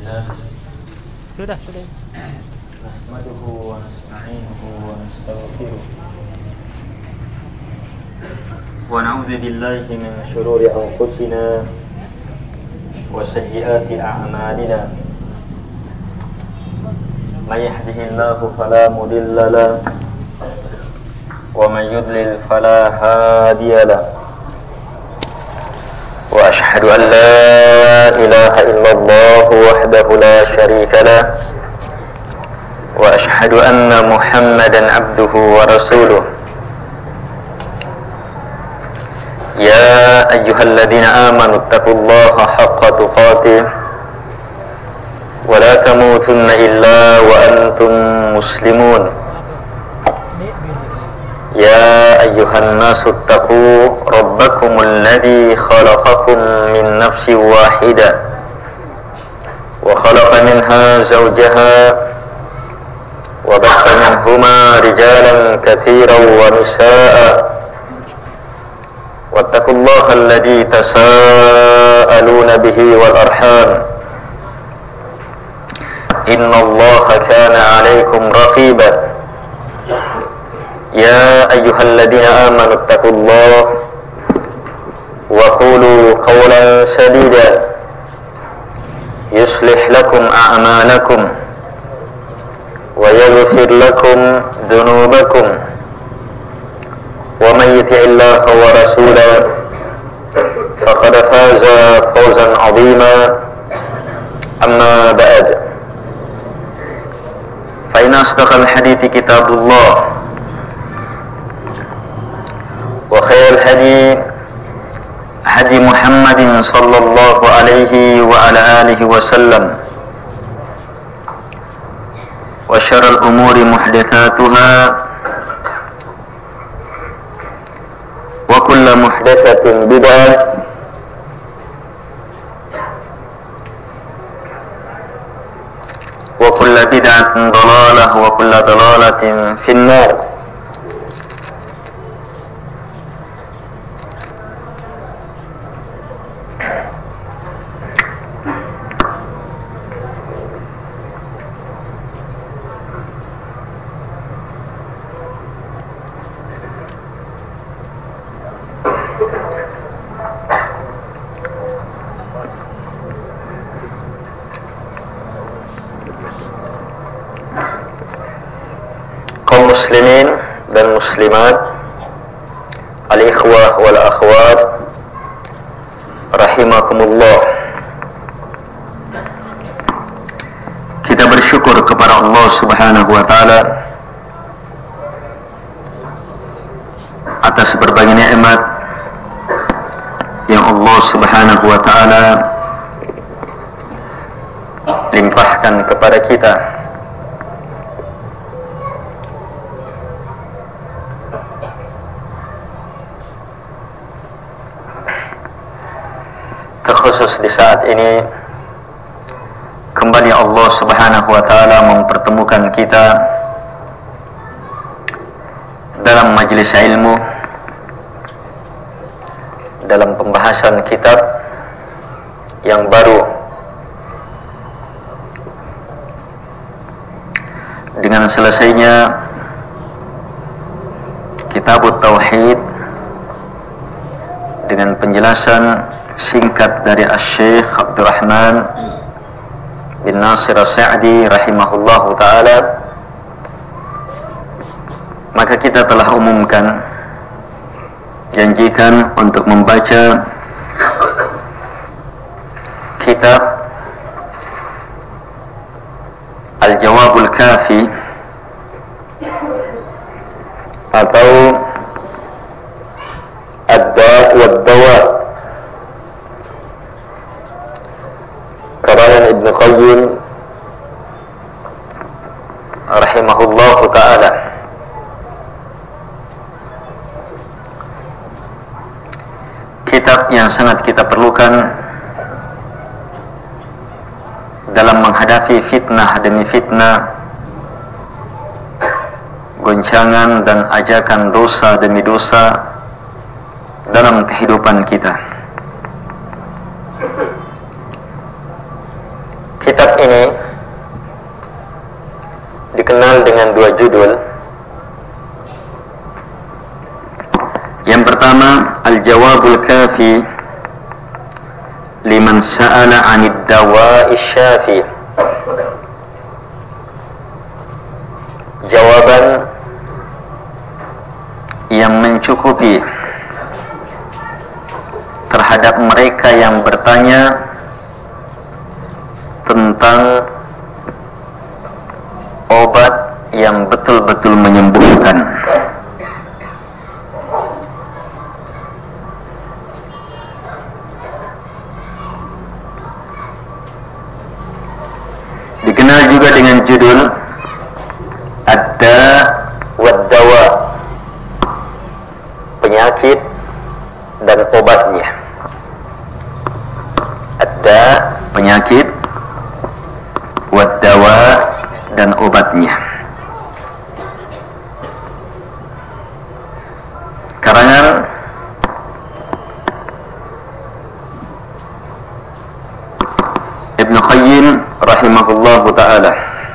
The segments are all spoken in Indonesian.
لله Sudah. نحمده ونستعينه ونستغفره ونعوذ بالله من شرور أنفسنا وسيئات أعمالنا من يهده الله فلا مضل له ومن يضلل فلا هادي له وأشهد أن لا إله إلا الله وحده لا شريك له وأشهد أن محمدا عبده ورسوله يا أيها الذين آمنوا اتقوا الله حق تقاته ولا تموتن إلا وأنتم مسلمون يا أيها الناس اتقوا ربكم الذي خلقكم من نفس واحدة وخلق منها زوجها وبث منهما رجالا كثيرا ونساء واتقوا الله الذي تساءلون به والأرحام إن الله كان عليكم رقيبا يا أيها الذين آمنوا اتقوا الله وقولوا قولا سديدا يصلح لكم أعمالكم ويغفر لكم ذنوبكم ومن يطع الله ورسوله فقد فاز فوزا عظيما أما بعد فإن أصدق الحديث كتاب الله وخير الهدي هدي محمد صلى الله عليه وعلى آله وسلم وشر الأمور محدثاتها وكل محدثة بدعة وكل بدعة ضلالة وكل ضلالة في النار. Kaum muslimin dan muslimat, al-ikhwah wal akhwat rahimakumullah. Kita bersyukur kepada Allah Subhanahu wa taala atas berbagai nikmat yang Allah Subhanahu wa taala limpahkan kepada kita. Terkhusus di saat ini kembali Allah Subhanahu wa taala mempertemukan kita dalam majelis ilmu, dalam pembahasan kitab yang baru dengan selesainya Kitabut Tauhid dengan penjelasan singkat dari Asy-Syaikh Abdurrahman bin Nasir As-Sa'di rahimahullahu ta'ala, maka kita telah umumkan, janjikan untuk membaca kitab Al-Jawabul Kafi atau Ad-Da' wad-Dawa karangan Ibnu Qayyim rahimahullahu ta'ala. Kitab yang sangat kita perlukan dalam menghadapi fitnah demi fitnah, goncangan dan ajakan dosa demi dosa dalam kehidupan kita. Kitab ini dikenal dengan dua judul. Yang pertama, Al-Jawabul Kafi liman sa'ala 'anid dawa'i syafi. Jawaban yang mencukupi terhadap mereka yang bertanya tentang obat yang betul-betul menyembuhkan. Dikenal juga dengan judul Ad-Da' wad-Dawa, penyakit dan obatnya. Ad-Da', penyakit, wad-Dawa, dan obatnya. Karangan Ibnu Qayyim rahimahullahu ta'ala.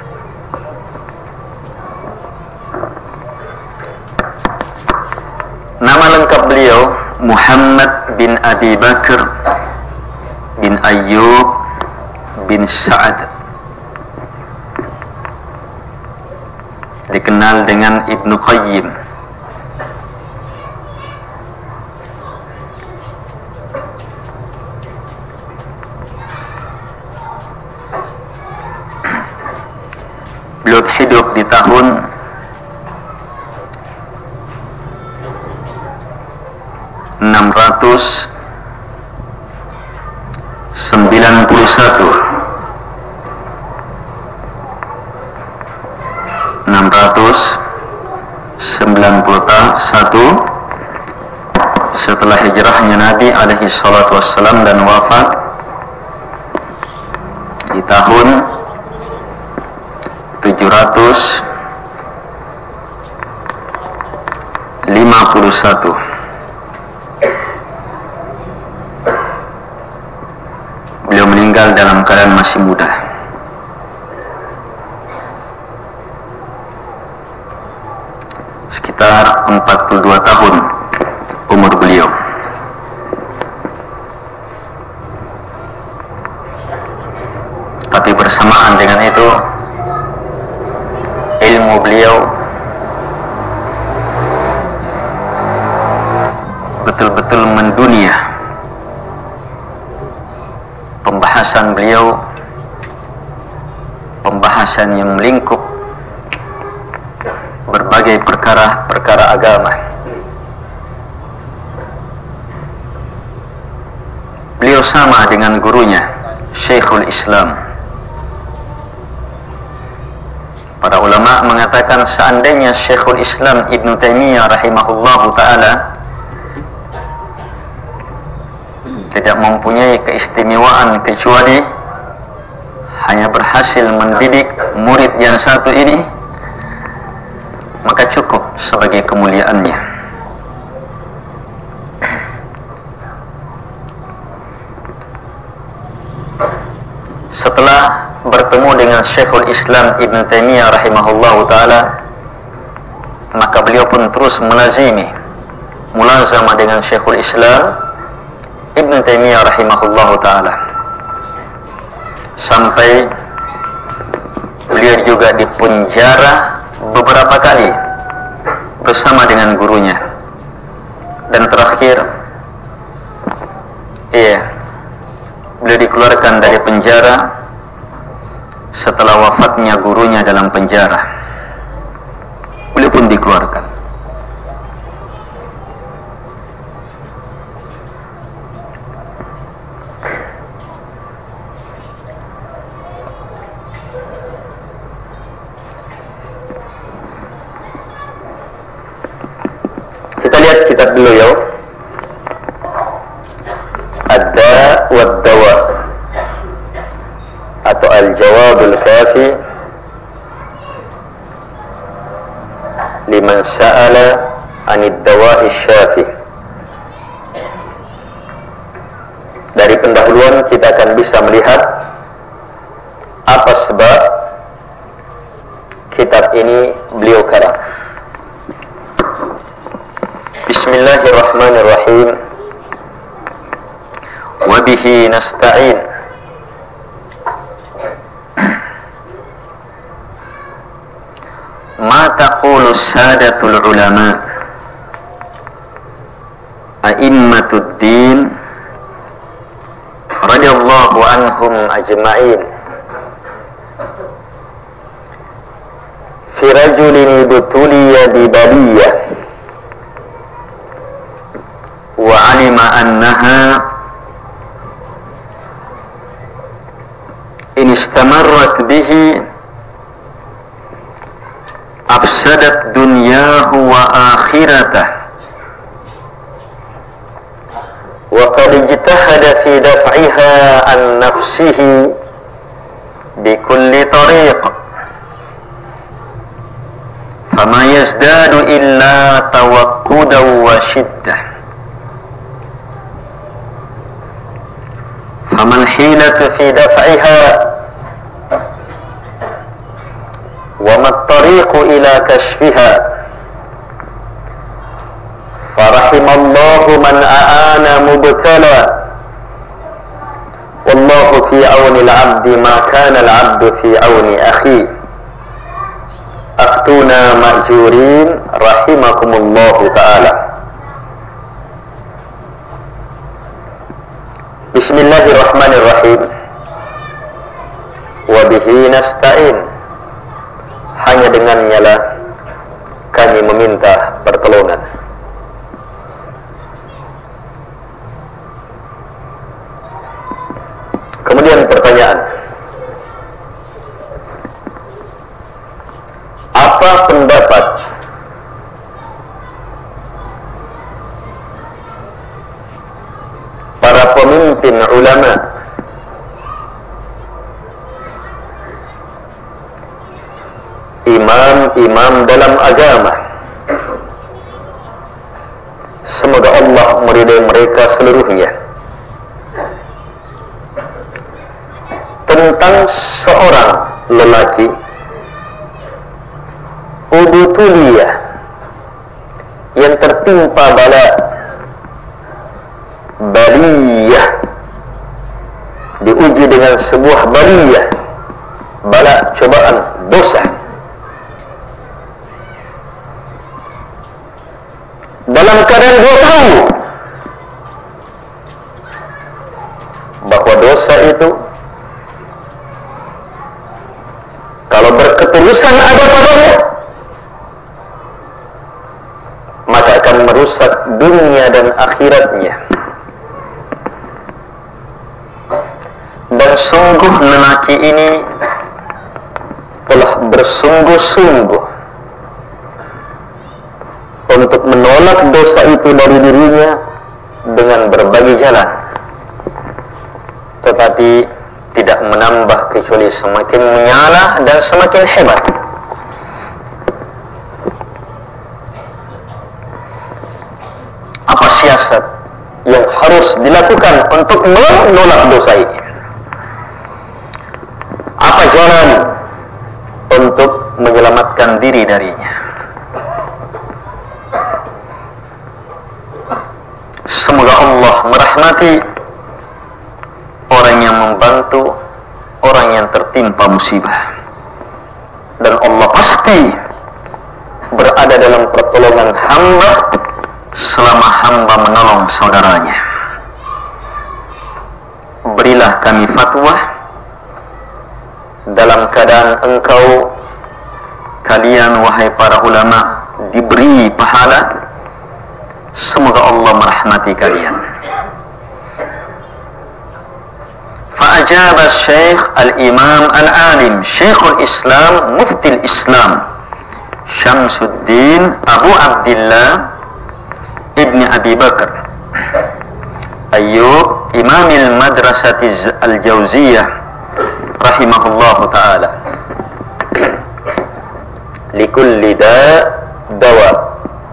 Nama lengkap beliau Muhammad bin Abi Bakr bin Ayyub bin Sa'ad, dikenal dengan Ibnu Qayyim. Beliau hidup di tahun 691 setelah hijrahnya Nabi alaihi salatu wassalam dan wafat di tahun 751. Beliau meninggal dalam keadaan masih muda. Sekitar 42 tahun umur beliau. Tapi bersamaan dengan itu, ilmu beliau betul-betul mendunia. Pembahasan beliau pembahasan yang melingkup berbagai perkara-perkara agama. Beliau sama dengan gurunya Syekhul Islam. Para ulama mengatakan seandainya Syekhul Islam Ibnu Taimiyah rahimahullahu ta'ala tidak mempunyai keistimewaan kecuali hanya berhasil mendidik murid yang satu ini, maka cukup sebagai kemuliaannya. Setelah bertemu dengan Syekhul Islam Ibn Taimiyah rahimahullahu ta'ala, maka beliau pun terus mulazamah dengan Syekhul Islam Ibn Taimiyah rahimahullahu ta'ala, sampai beliau juga dipenjara beberapa kali bersama dengan gurunya. Dan terakhir beliau dikeluarkan dari penjara setelah wafatnya gurunya dalam penjara. Beliau pun dikeluarkan. Kita lihat kitab dulu ya. Ad-Da' wad-Dawa atau Al-Jawabul Kafi liman sa'ala 'anid dawa'i syafi. Dari pendahuluan kita akan bisa melihat apa kitab ini beliau karang. Bismillahirrahmanirrahim. Wa bihi nasta'in. Ma taqulu sadatul ulama a'immatud din radhiyallahu anhum ajma'in fi rajulin butuliya bi baliyah wa 'alima annaha in istamarrat bihi afsadat dunyahu wa akhiratah wa qad ijtahada fi daf'iha an nafsihi bi kulli tariq fama yazdadu illa tawaqqudan wa shiddah famal hilatu fi daf'iha وما الطريق إلى كشفها فرحم الله من أعان مبتلى والله في عون العبد ما كان العبد في عون أخيه أفتونا مأجورين رحمكم الله تعالى. بسم الله الرحمن الرحيم. وبه نستعين. Hanya dengannya lah kami meminta pertolongan. Kemudian pertanyaan, apa pendapat para pemimpin ulama imam dalam agama, semoga Allah meridai mereka seluruhnya, tentang seorang lelaki ubutuliyah yang tertimpa bala, baliyah, diuji dengan sebuah baliyah, bala, cobaan, dosa. Dalam keadaan dia tahu bahwa dosa itu kalau berketulusan ada padanya, maka akan merusak dunia dan akhiratnya. Dan sungguh lelaki ini telah bersungguh-sungguh untuk menolak dosa itu dari dirinya dengan berbagai jalan, tetapi tidak menambah kecuali semakin menyala dan semakin hebat. Apa siasat yang harus dilakukan untuk menolak dosa ini? Apa jalan untuk menyelamatkan diri darinya? Semoga Allah merahmati orang yang membantu orang yang tertimpa musibah, dan Allah pasti berada dalam pertolongan hamba selama hamba menolong saudaranya. Berilah kami fatwa dalam keadaan kalian wahai para ulama diberi pahala. Semoga Allah merahmati kalian. Fa'ajaba Syekh Al-Imam Al-Alim Syekhul Islam Muftil Islam Syamsuddin Abu Abdillah Ibn Abi Bakar Ayyub Imamil Madrasati Al-Jawziyah rahimahullahu ta'ala. Likulli dawa.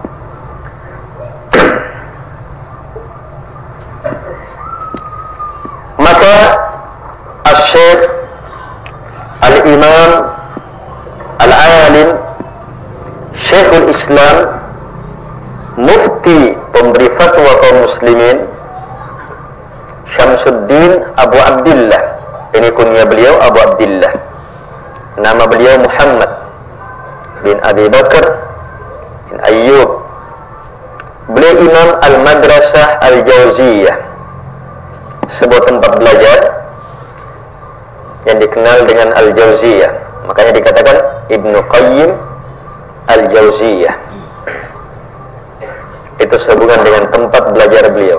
Maka Al-Syekh Al-Imam Al-Alim mufti pemberi fatwa kaum muslimin Syamsuddin Abu Abdillah. Ini kunyah beliau Abu Abdillah. Nama beliau Muhammad bin Abi Bakar bin Ayyub. Beliau imam Al-Madrasah Al-Jauziyah, sebuah tempat belajar yang dikenal dengan Al-Jauziyah. Makanya dikatakan Ibnu Qayyim Al-Jauziyah. Itu sehubungan dengan tempat belajar beliau.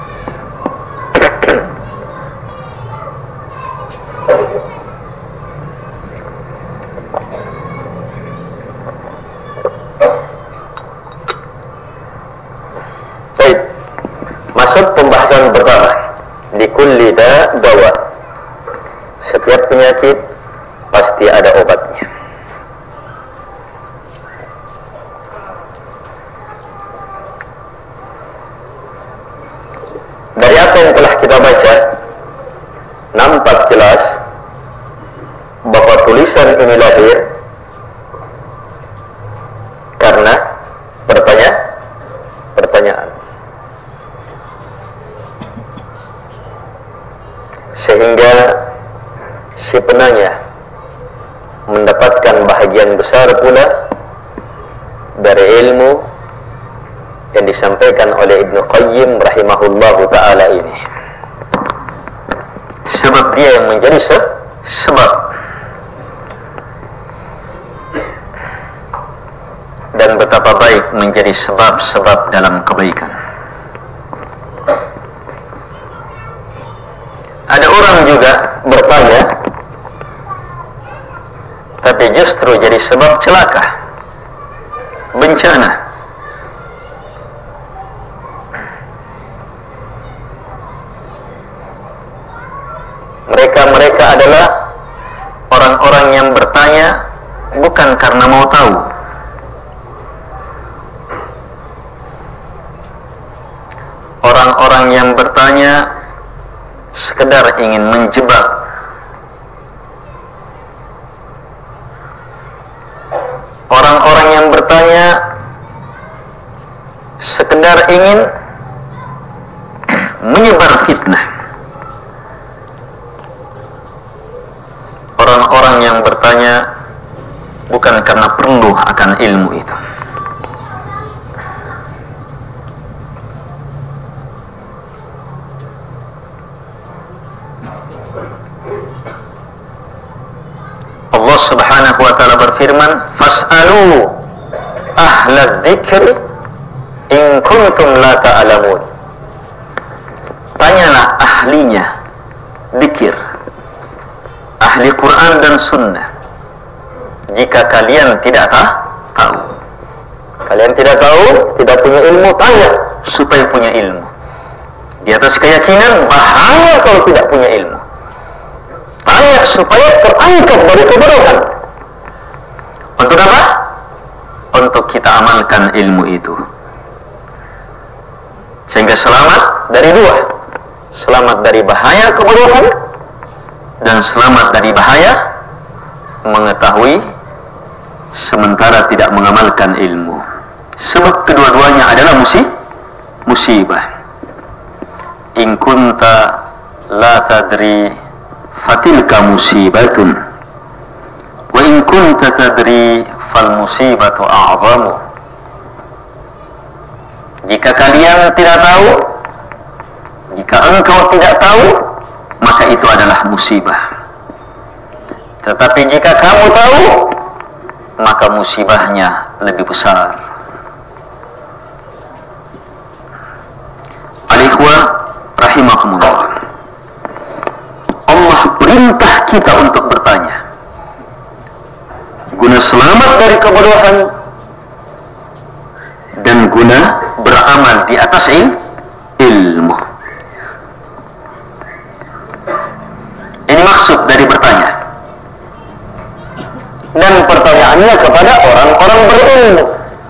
Baik, masuk pembahasan pertama. Di kulli dawa. Setiap penyakit pasti ada obatnya. Dari apa yang telah kita baca, nampak jelas bahwa tulisan ini lahir karena pertanyaan. Sehingga si penanya mendapatkan bahagian besar pula dari ilmu yang disampaikan oleh Ibnu Qayyim rahimahullahu ta'ala ini. Sebab dia yang menjadi sebab, dan betapa baik menjadi sebab-sebab dalam kebaikan. Ada orang juga bertanya, tapi justru jadi sebab celaka, bencana. Mereka adalah orang-orang yang bertanya bukan karena mau tahu, orang-orang yang bertanya sekedar ingin menjebak, orang-orang yang bertanya sekedar ingin menyebar fitnah, orang-orang yang bertanya bukan karena perlu akan ilmu itu. Allah Subhanahu wa ta'ala berfirman, fas'alu ahla dzikri in kuntum la ta'lamun. Tanyalah ahlinya dzikir, ahli Quran dan Sunnah, jika kalian tidak tahu. Kalian tidak tahu, tidak punya ilmu, tanya supaya punya ilmu. Di atas keyakinan bahaya kalau tidak punya ilmu. Tanya supaya terangkat dari kebodohan. Untuk apa? Untuk kita amalkan ilmu itu, sehingga selamat dari dua: selamat dari bahaya kebodohan, dan selamat dari bahaya mengetahui sementara tidak mengamalkan ilmu. Sebab kedua-duanya adalah musibah. In kunta la tadri fatilka musibatun, wa in kunta tadri fal musibatu a'zamu. Jika kalian tidak tahu, jika engkau tidak tahu, maka itu adalah musibah. Tetapi jika kamu tahu, maka musibahnya lebih besar. Al-ikhwah rahimakumullah, Allah perintah kita untuk bertanya guna selamat dari kebodohan dan guna beramal di atas ilmu. Ini maksud dari bertanya. Dan pertanyaannya kepada orang-orang berilmu.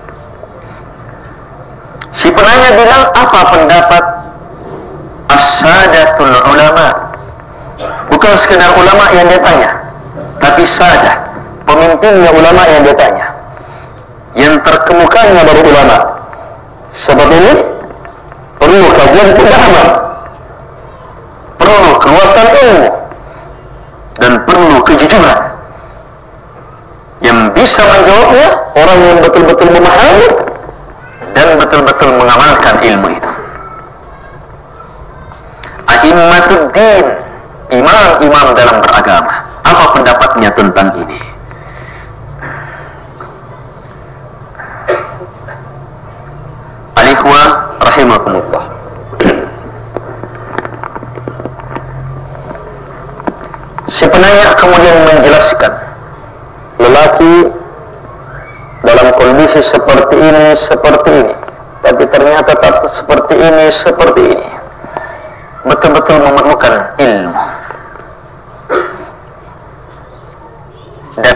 Si penanya bilang, apa pendapat as-sadatul ulama? Bukan sekedar ulama yang dia tanya, tapi sadah, pemimpinnya ulama yang dia tanya, yang terkemukanya dari ulama. Sebab ini perlu kajian pendalaman, perlu keluasan ilmu, dan perlu kejujuran. Yang bisa menjawabnya orang yang betul-betul memahami dan betul-betul mengamalkan ilmu itu. A'imatuddin, imam-imam dalam beragama, apa pendapatnya tentang ini? Al-ikhwah rahimakumullah, si penanya kemudian menjelaskan, lelaki dalam kondisi seperti ini, tapi ternyata tak seperti ini, betul-betul memerlukan ilmu. Dan